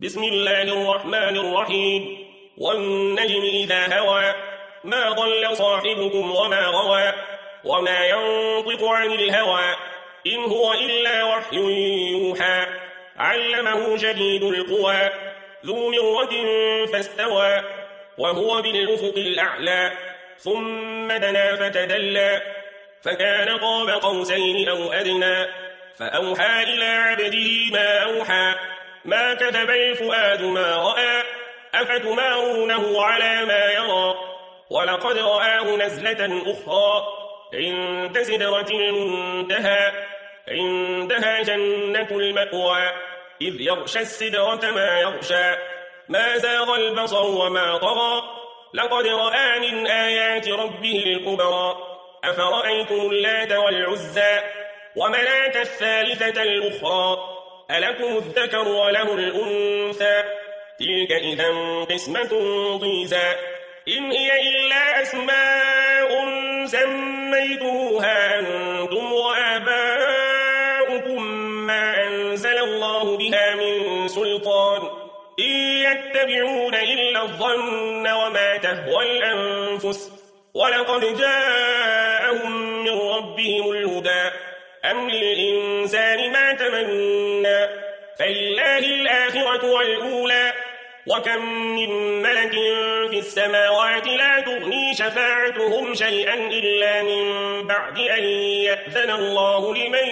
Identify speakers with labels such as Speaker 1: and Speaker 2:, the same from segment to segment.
Speaker 1: بسم الله الرحمن الرحيم والنجم إذا هوى ما ضل صاحبكم وما غوى وما ينطق عن الهوى إن هو إلا وحي يوحى علمه شديد القوى ذو مرة فاستوى وهو بالأفق الأعلى ثم دنا فتدلى فكان قاب قوسين أو أدنى فأوحى إلى عبده ما أوحى ما كذب الفؤاد ما رأى أفتمارونه على ما يرى ولقد رآه نزلة أخرى عند سدرة المنتهى عندها جنة المأوى إذ يغشى السدرة ما يغشى ما زاغ البصر وما طغى لقد رأى من آيات ربه الكبرى أفرأيتم اللات والعزى ومناة الثالثة الأخرى ألكم الذكر وله الأنثى تلك إذا قسمة ضيزى إن هي إلا أسماء سميتموها أنتم وآباؤكم ما أنزل الله بها من سلطان إن يتبعون إلا الظن وما تهوى الأنفس ولقد جاءهم من ربهم الهدى أم للإنسان ما تمنى فلله الآخرة والأولى وكم من ملك في السماوات لا تغني شفاعتهم شيئا إلا من بعد أن يأذن الله لمن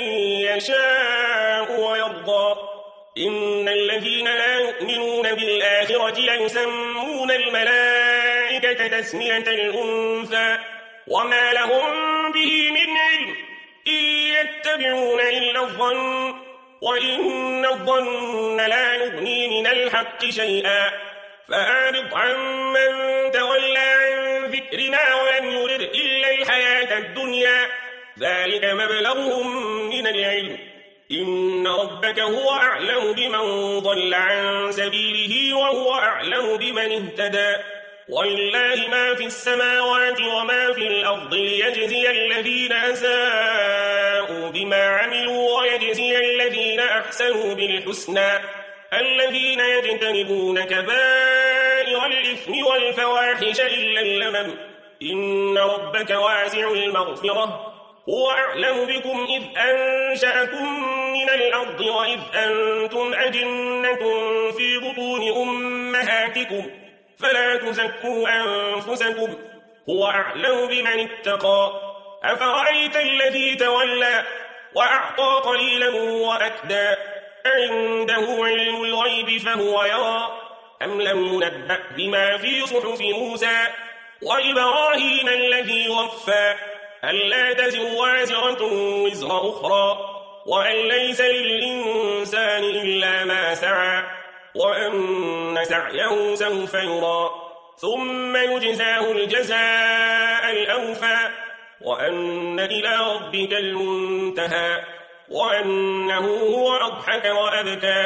Speaker 1: يشاء ويرضى إن الذين لا يؤمنون بالآخرة ليسمون الملائكة تسمية الأنثى وما لهم به من علم إن يتبعون إلا الظن وإن الظن لا يغني من الحق شيئا فأعرض عمن تولى عن ذكرنا ولم يرد إلا الحياة الدنيا ذلك مبلغهم من العلم إن ربك هو أعلم بمن ضل عن سبيله وهو أعلم بمن اهتدى ولله ما في السماوات وما في الأرض ليجزي الذين أساءوا بما عملوا ويجزي الذين أحسنوا بالحسنى الذين يجتنبون كبائر الإثم والفواحش إلا اللمم إن ربك واسع المغفرة هو أعلم بكم إذ أنشأكم من الأرض وإذ أنتم أجنة في بطون أمهاتكم فلا تزكوا أنفسكم هو أعلم بمن اتقى أفرأيت الذي تولى وأعطى قليلا وأكدى عنده علم الغيب فهو يرى أم لم ينبأ بما في صحف موسى وإبراهيم الذي وفى ألا تزر وازرة وزر أخرى وأن ليس للإنسان إلا ما سعى وأن سعيه سوف يرى ثم يجزاه الجزاء الأوفى وأن إلى ربك المنتهى وأنه هو أضحك وأبكى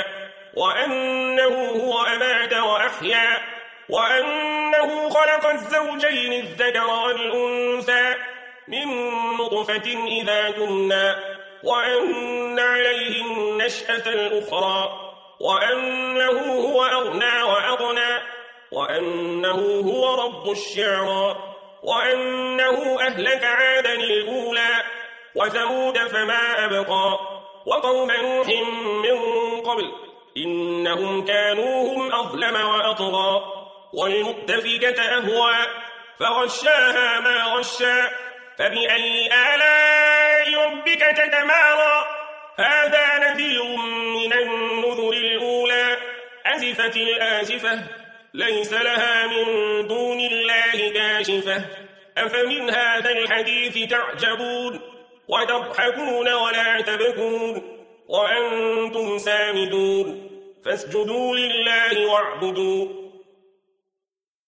Speaker 1: وأنه هو أمات وأحيا وأنه خلق الزوجين الذكر والأنثى من نطفة إذا تمنى وأن عليه النشأة الأخرى وأنه هو أغنى وأغنى وأنه هو رب الشعرى وأنه أهلك عادا الأولى وثمود فما أبقى وقوم نوح من قبل إنهم كانوا هم أظلم وأطغى والمؤتفكة أهوى فغشاها ما غشى فبأي آلاء ربك تتمارى هذا نذير من النذر الأولى أزفت الآزفة ليس لها من دون الله كاشفة أفمن هذا الحديث تعجبون وتضحكون ولا تبكون وأنتم سامدون فاسجدوا لله واعبدوا